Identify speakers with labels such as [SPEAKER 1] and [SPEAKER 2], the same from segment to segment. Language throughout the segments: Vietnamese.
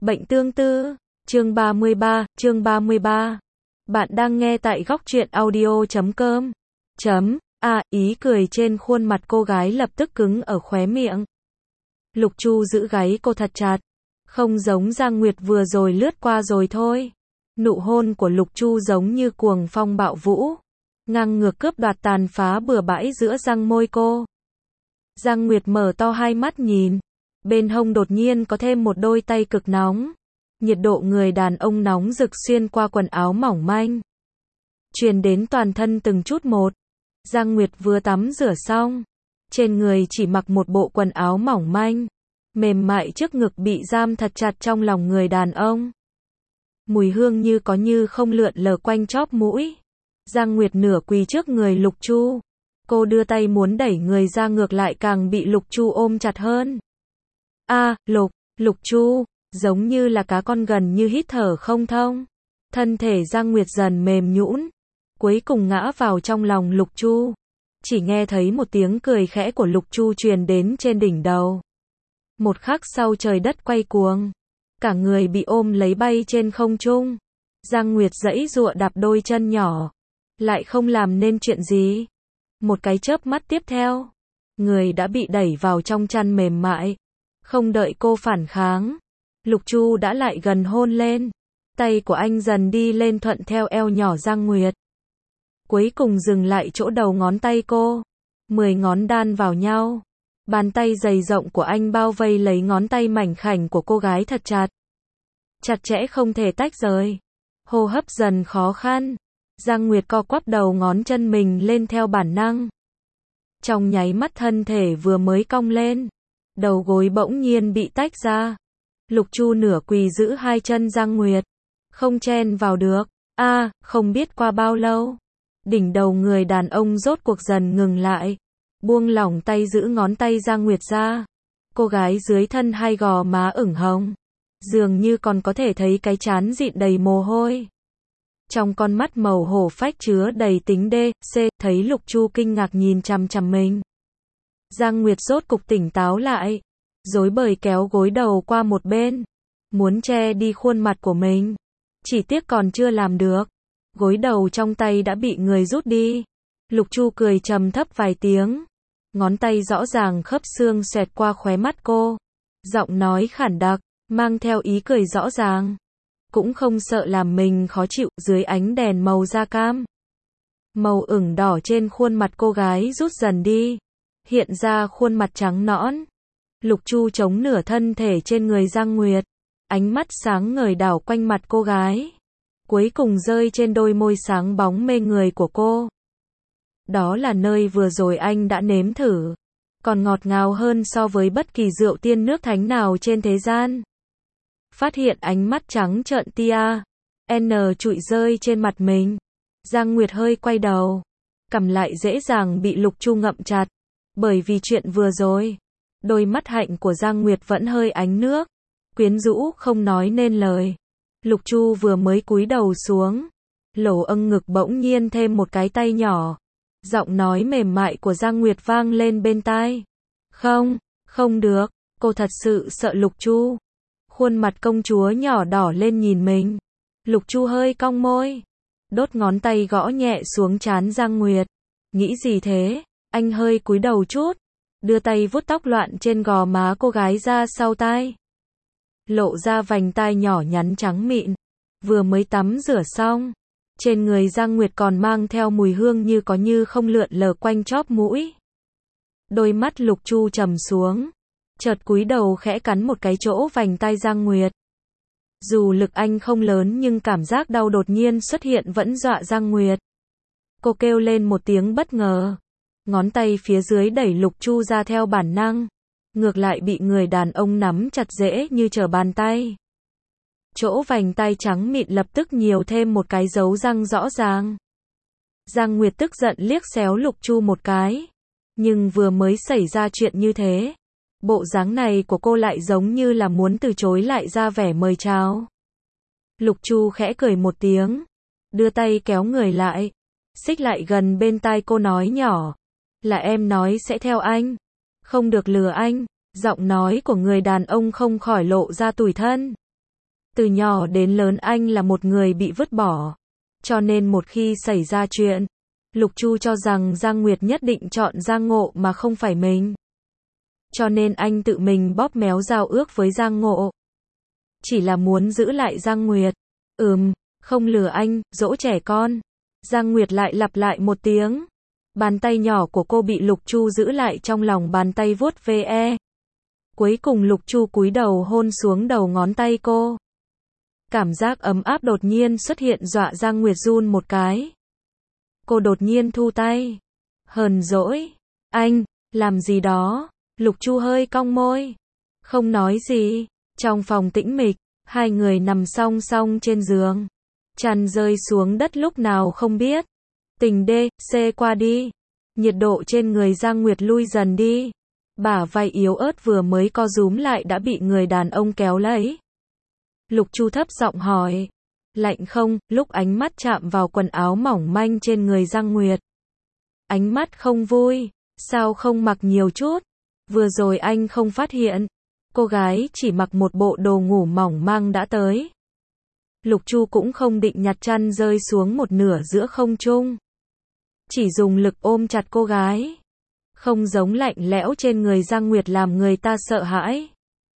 [SPEAKER 1] Bệnh tương tư, chương 33. Bạn đang nghe tại góc truyện audio.com. Ý cười trên khuôn mặt cô gái lập tức cứng ở khóe miệng. Lục Chu giữ gáy cô thật chặt, không giống Giang Nguyệt vừa rồi lướt qua rồi thôi. Nụ hôn của Lục Chu giống như cuồng phong bạo vũ, ngang ngược cướp đoạt tàn phá bừa bãi giữa răng môi cô. Giang Nguyệt mở to hai mắt nhìn, bên hông đột nhiên có thêm một đôi tay cực nóng. Nhiệt độ người đàn ông nóng rực xuyên qua quần áo mỏng manh, truyền đến toàn thân từng chút một. Giang Nguyệt vừa tắm rửa xong, trên người chỉ mặc một bộ quần áo mỏng manh, mềm mại trước ngực bị giam thật chặt trong lòng người đàn ông. Mùi hương như có như không lượn lờ quanh chóp mũi. Giang Nguyệt nửa quỳ trước người Lục Chu. Cô đưa tay muốn đẩy người ra, ngược lại càng bị Lục Chu ôm chặt hơn. Lục Chu, giống như là cá con gần như hít thở không thông. Thân thể Giang Nguyệt dần mềm nhũn, cuối cùng ngã vào trong lòng Lục Chu. Chỉ nghe thấy một tiếng cười khẽ của Lục Chu truyền đến trên đỉnh đầu. Một khắc sau trời đất quay cuồng, cả người bị ôm lấy bay trên không trung. Giang Nguyệt giãy giụa đạp đôi chân nhỏ, lại không làm nên chuyện gì. Một cái chớp mắt tiếp theo, người đã bị đẩy vào trong chăn mềm mại. Không đợi cô phản kháng, Lục Chu đã lại gần hôn lên. Tay của anh dần đi lên thuận theo eo nhỏ Giang Nguyệt, cuối cùng dừng lại chỗ đầu ngón tay cô. 10 ngón đan vào nhau, bàn tay dày rộng của anh bao vây lấy ngón tay mảnh khảnh của cô gái thật chặt. Chặt chẽ không thể tách rời. Hô hấp dần khó khăn, Giang Nguyệt co quắp đầu ngón chân mình lên theo bản năng. Trong nháy mắt thân thể vừa mới cong lên, đầu gối bỗng nhiên bị tách ra. Lục Chu nửa quỳ giữ hai chân Giang Nguyệt, không chen vào được. Không biết qua bao lâu, đỉnh đầu người đàn ông rốt cuộc dần ngừng lại, buông lỏng tay giữ ngón tay Giang Nguyệt ra. Cô gái dưới thân hai gò má ửng hồng, dường như còn có thể thấy cái trán dịn đầy mồ hôi. Trong con mắt màu hổ phách chứa đầy tính thấy Lục Chu kinh ngạc nhìn chằm chằm mình. Giang Nguyệt rốt cục tỉnh táo lại, rối bời kéo gối đầu qua một bên, muốn che đi khuôn mặt của mình. Chỉ tiếc còn chưa làm được, gối đầu trong tay đã bị người rút đi. Lục Chu cười trầm thấp vài tiếng, ngón tay rõ ràng khớp xương xẹt qua khóe mắt cô. Giọng nói khản đặc, mang theo ý cười rõ ràng. Cũng không sợ làm mình khó chịu. Dưới ánh đèn màu da cam, màu ửng đỏ trên khuôn mặt cô gái rút dần đi, hiện ra khuôn mặt trắng nõn. Lục Chu chống nửa thân thể trên người Giang Nguyệt, ánh mắt sáng ngời đảo quanh mặt cô gái, cuối cùng rơi trên đôi môi sáng bóng mê người của cô. Đó là nơi vừa rồi anh đã nếm thử, còn ngọt ngào hơn so với bất kỳ rượu tiên nước thánh nào trên thế gian. Phát hiện ánh mắt trắng trợn tia trụi rơi trên mặt mình, Giang Nguyệt hơi quay đầu, cằm lại dễ dàng bị Lục Chu ngậm chặt. Bởi vì chuyện vừa rồi, đôi mắt hạnh của Giang Nguyệt vẫn hơi ánh nước, quyến rũ không nói nên lời. Lục Chu vừa mới cúi đầu xuống, lỗ âng ngực bỗng nhiên thêm một cái tay nhỏ. Giọng nói mềm mại của Giang Nguyệt vang lên bên tai. Không được, cô thật sự sợ Lục Chu. Khuôn mặt công chúa nhỏ đỏ lên nhìn mình. Lục Chu hơi cong môi, đốt ngón tay gõ nhẹ xuống trán Giang Nguyệt. Nghĩ gì thế? Anh hơi cúi đầu chút, đưa tay vuốt tóc loạn trên gò má cô gái ra sau tai, lộ ra vành tai nhỏ nhắn trắng mịn. Vừa mới tắm rửa xong, trên người Giang Nguyệt còn mang theo mùi hương như có như không lượn lờ quanh chóp mũi. Đôi mắt Lục Chu trầm xuống, chợt cúi đầu khẽ cắn một cái chỗ vành tai Giang Nguyệt. Dù lực anh không lớn nhưng cảm giác đau đột nhiên xuất hiện vẫn dọa Giang Nguyệt. Cô kêu lên một tiếng bất ngờ, ngón tay phía dưới đẩy Lục Chu ra theo bản năng, ngược lại bị người đàn ông nắm chặt dễ như trở bàn tay. Chỗ vành tai trắng mịn lập tức nhiều thêm một cái dấu răng rõ ràng. Giang Nguyệt tức giận liếc xéo Lục Chu một cái, nhưng vừa mới xảy ra chuyện như thế, bộ dáng này của cô lại giống như là muốn từ chối lại ra vẻ mời chào. Lục Chu khẽ cười một tiếng, đưa tay kéo người lại, xích lại gần bên tai cô nói nhỏ, là em nói sẽ theo anh, không được lừa anh. Giọng nói của người đàn ông không khỏi lộ ra tủi thân. Từ nhỏ đến lớn anh là một người bị vứt bỏ. Cho nên một khi xảy ra chuyện, Lục Chu cho rằng Giang Nguyệt nhất định chọn Giang Ngộ mà không phải mình. Cho nên anh tự mình bóp méo giao ước với Giang Ngộ. Chỉ là muốn giữ lại Giang Nguyệt. Không lừa anh, dỗ trẻ con. Giang Nguyệt lại lặp lại một tiếng. Bàn tay nhỏ của cô bị Lục Chu giữ lại trong lòng bàn tay vuốt ve. Cuối cùng Lục Chu cúi đầu hôn xuống đầu ngón tay cô. Cảm giác ấm áp đột nhiên xuất hiện dọa Giang Nguyệt run một cái. Cô đột nhiên thu tay. Hờn dỗi. Anh, làm gì đó? Lục Chu hơi cong môi. Không nói gì. Trong phòng tĩnh mịch, hai người nằm song song trên giường. Chăn rơi xuống đất lúc nào không biết. Tình đê, xê qua đi. Nhiệt độ trên người Giang Nguyệt lui dần đi. Bả vai yếu ớt vừa mới co rúm lại đã bị người đàn ông kéo lấy. Lục Chu thấp giọng hỏi. Lạnh không? Lúc ánh mắt chạm vào quần áo mỏng manh trên người Giang Nguyệt. Ánh mắt không vui. Sao không mặc nhiều chút? Vừa rồi anh không phát hiện. Cô gái chỉ mặc một bộ đồ ngủ mỏng manh đã tới. Lục Chu cũng không định nhặt chăn rơi xuống một nửa giữa không trung. Chỉ dùng lực ôm chặt cô gái. Không giống lạnh lẽo trên người Giang Nguyệt làm người ta sợ hãi.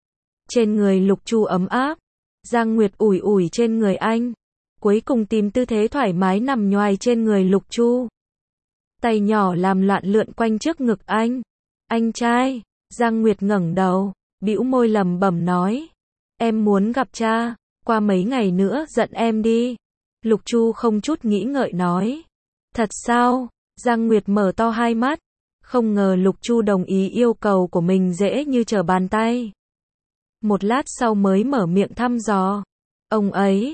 [SPEAKER 1] Trên người Lục Chu ấm áp. Giang Nguyệt ủi ủi trên người anh. Cuối cùng tìm tư thế thoải mái nằm nhoài trên người Lục Chu. Tay nhỏ làm loạn lượn quanh trước ngực anh. Anh trai. Giang Nguyệt ngẩng đầu, bĩu môi lẩm bẩm nói. Em muốn gặp cha. Qua mấy ngày nữa giận em đi. Lục Chu không chút nghĩ ngợi nói. Thật sao? Giang Nguyệt mở to hai mắt. Không ngờ Lục Chu đồng ý yêu cầu của mình dễ như trở bàn tay. Một lát sau mới mở miệng thăm dò. Ông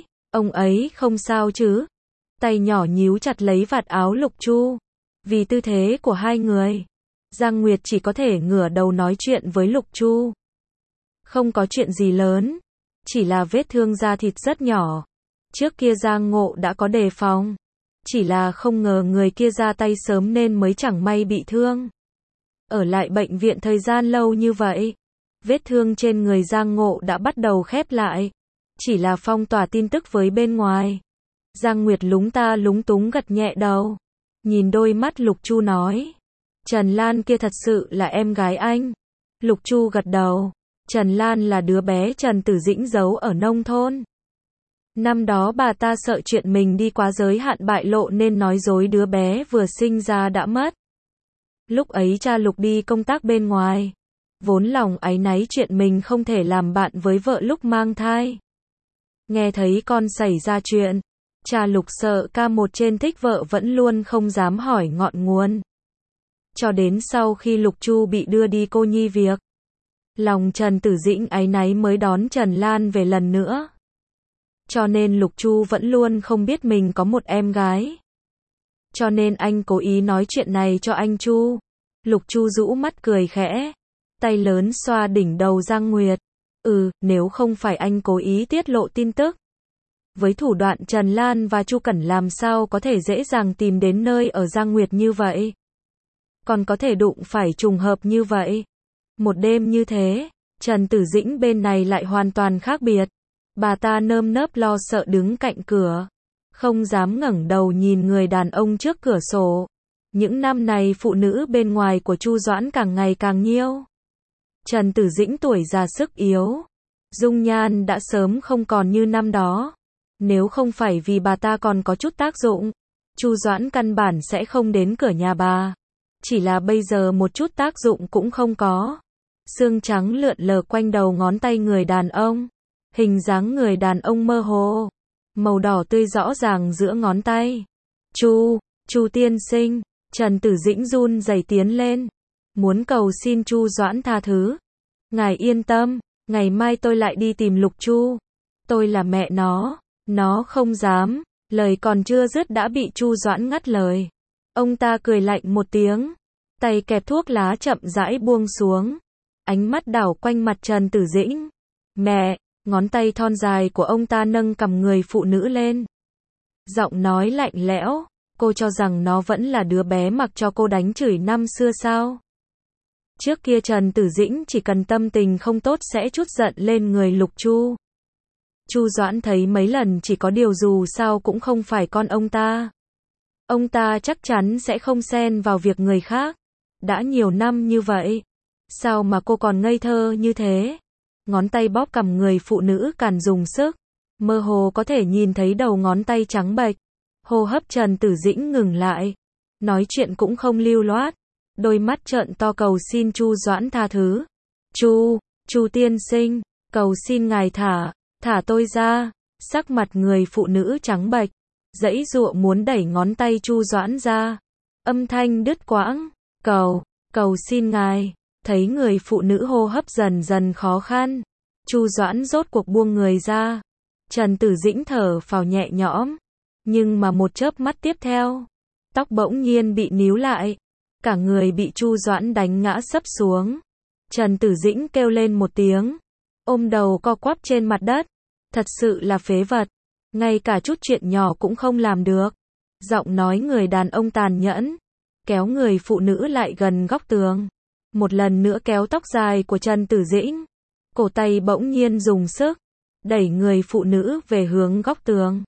[SPEAKER 1] ấy không sao chứ? Tay nhỏ nhíu chặt lấy vạt áo Lục Chu. Vì tư thế của hai người, Giang Nguyệt chỉ có thể ngửa đầu nói chuyện với Lục Chu. Không có chuyện gì lớn. Chỉ là vết thương da thịt rất nhỏ. Trước kia Giang Ngộ đã có đề phòng. Chỉ là không ngờ người kia ra tay sớm nên mới chẳng may bị thương. Ở lại bệnh viện thời gian lâu như vậy. Vết thương trên người Giang Ngộ đã bắt đầu khép lại. Chỉ là phong tỏa tin tức với bên ngoài. Giang Nguyệt lúng ta lúng túng gật nhẹ đầu. Nhìn đôi mắt Lục Chu nói. Trần Lan kia thật sự là em gái anh. Lục Chu gật đầu. Trần Lan là đứa bé Trần Tử Dĩnh giấu ở nông thôn. Năm đó bà ta sợ chuyện mình đi quá giới hạn bại lộ nên nói dối đứa bé vừa sinh ra đã mất. Lúc ấy cha Lục đi công tác bên ngoài. Vốn lòng áy náy chuyện mình không thể làm bạn với vợ lúc mang thai. Nghe thấy con xảy ra chuyện. Cha Lục sợ ca một trên thích vợ vẫn luôn không dám hỏi ngọn nguồn. Cho đến sau khi Lục Chu bị đưa đi cô nhi việc. Lòng Trần Tử Dĩnh áy náy mới đón Trần Lan về lần nữa. Cho nên Lục Chu vẫn luôn không biết mình có một em gái. Cho nên anh cố ý nói chuyện này cho anh Chu. Lục Chu rũ mắt cười khẽ. Tay lớn xoa đỉnh đầu Giang Nguyệt. Nếu không phải anh cố ý tiết lộ tin tức. Với thủ đoạn Trần Lan và Chu Cẩn làm sao có thể dễ dàng tìm đến nơi ở Giang Nguyệt như vậy. Còn có thể đụng phải trùng hợp như vậy. Một đêm như thế, Trần Tử Dĩnh bên này lại hoàn toàn khác biệt. Bà ta nơm nớp lo sợ đứng cạnh cửa. Không dám ngẩng đầu nhìn người đàn ông trước cửa sổ. Những năm này phụ nữ bên ngoài của Chu Doãn càng ngày càng nhiều. Trần Tử Dĩnh tuổi già sức yếu. Dung nhan đã sớm không còn như năm đó. Nếu không phải vì bà ta còn có chút tác dụng, Chu Doãn căn bản sẽ không đến cửa nhà bà. Chỉ là bây giờ một chút tác dụng cũng không có. Xương trắng lượn lờ quanh đầu ngón tay người đàn ông. Hình dáng người đàn ông mơ hồ. Màu đỏ tươi rõ ràng giữa ngón tay. Chu tiên sinh. Trần Tử Dĩnh run rẩy tiến lên. Muốn cầu xin Chu Doãn tha thứ. Ngài yên tâm, ngày mai tôi lại đi tìm Lục Chu. Tôi là mẹ nó. Nó không dám. Lời còn chưa dứt đã bị Chu Doãn ngắt lời. Ông ta cười lạnh một tiếng. Tay kẹp thuốc lá chậm rãi buông xuống. Ánh mắt đảo quanh mặt Trần Tử Dĩnh. Mẹ, ngón tay thon dài của ông ta nâng cằm người phụ nữ lên. Giọng nói lạnh lẽo. Cô cho rằng nó vẫn là đứa bé mặc cho cô đánh chửi năm xưa sao? Trước kia Trần Tử Dĩnh chỉ cần tâm tình không tốt sẽ trút giận lên người Lục Chu. Chu Doãn thấy mấy lần chỉ có điều dù sao cũng không phải con ông ta. Ông ta chắc chắn sẽ không xen vào việc người khác. Đã nhiều năm như vậy. Sao mà cô còn ngây thơ như thế? Ngón tay bóp cằm người phụ nữ càng dùng sức. Mơ hồ có thể nhìn thấy đầu ngón tay trắng bệch. Hô hấp Trần Tử Dĩnh ngừng lại. Nói chuyện cũng không lưu loát. Đôi mắt trợn to cầu xin Chu Doãn tha thứ. Chu tiên sinh, cầu xin ngài thả tôi ra. Sắc mặt người phụ nữ trắng bệch, giãy giụa muốn đẩy ngón tay Chu Doãn ra. Âm thanh đứt quãng, cầu xin ngài. Thấy người phụ nữ hô hấp dần dần khó khăn, Chu Doãn rốt cuộc buông người ra. Trần Tử Dĩnh thở phào nhẹ nhõm, nhưng mà một chớp mắt tiếp theo, tóc bỗng nhiên bị níu lại, cả người bị Chu Doãn đánh ngã sấp xuống. Trần Tử Dĩnh kêu lên một tiếng, ôm đầu co quắp trên mặt đất. Thật sự là phế vật, ngay cả chút chuyện nhỏ cũng không làm được. Giọng nói người đàn ông tàn nhẫn, kéo người phụ nữ lại gần góc tường. Một lần nữa kéo tóc dài của Trần Tử Dĩnh. Cổ tay bỗng nhiên dùng sức, đẩy người phụ nữ về hướng góc tường.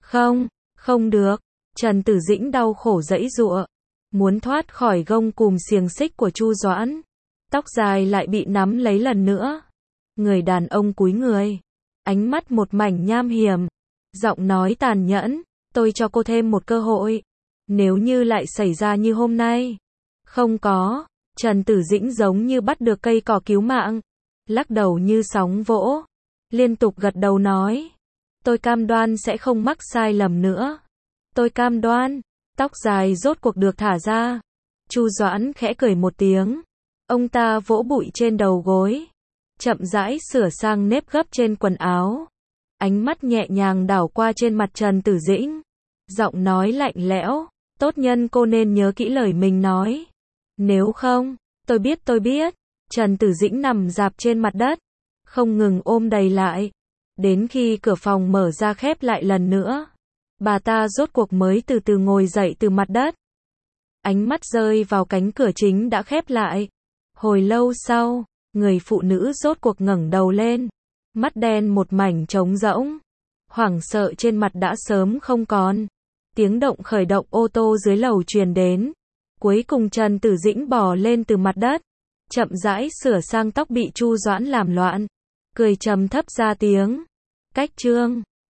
[SPEAKER 1] Không được. Trần Tử Dĩnh đau khổ giãy giụa, muốn thoát khỏi gông cùm xiềng xích của Chu Doãn. Tóc dài lại bị nắm lấy lần nữa. Người đàn ông cúi người, ánh mắt một mảnh nham hiểm, giọng nói tàn nhẫn, tôi cho cô thêm một cơ hội. Nếu như lại xảy ra như hôm nay. Không có. Trần Tử Dĩnh giống như bắt được cây cỏ cứu mạng, lắc đầu như sóng vỗ, liên tục gật đầu nói, tôi cam đoan sẽ không mắc sai lầm nữa. Tôi cam đoan. Tóc dài rốt cuộc được thả ra. Chu Doãn khẽ cười một tiếng. Ông ta vỗ bụi trên đầu gối, chậm rãi sửa sang nếp gấp trên quần áo. Ánh mắt nhẹ nhàng đảo qua trên mặt Trần Tử Dĩnh. Giọng nói lạnh lẽo, tốt nhân cô nên nhớ kỹ lời mình nói. Nếu không, tôi biết. Trần Tử Dĩnh nằm rạp trên mặt đất, không ngừng ôm đầy lại. Đến khi cửa phòng mở ra khép lại lần nữa, bà ta rốt cuộc mới từ từ ngồi dậy từ mặt đất. Ánh mắt rơi vào cánh cửa chính đã khép lại. Hồi lâu sau, người phụ nữ rốt cuộc ngẩng đầu lên. Mắt đen một mảnh trống rỗng. Hoảng sợ trên mặt đã sớm không còn. Tiếng động khởi động ô tô dưới lầu truyền đến. Cuối cùng Trần Tử Dĩnh bò lên từ mặt đất, chậm rãi sửa sang tóc bị Chu Doãn làm loạn, cười trầm thấp ra tiếng. Cách chương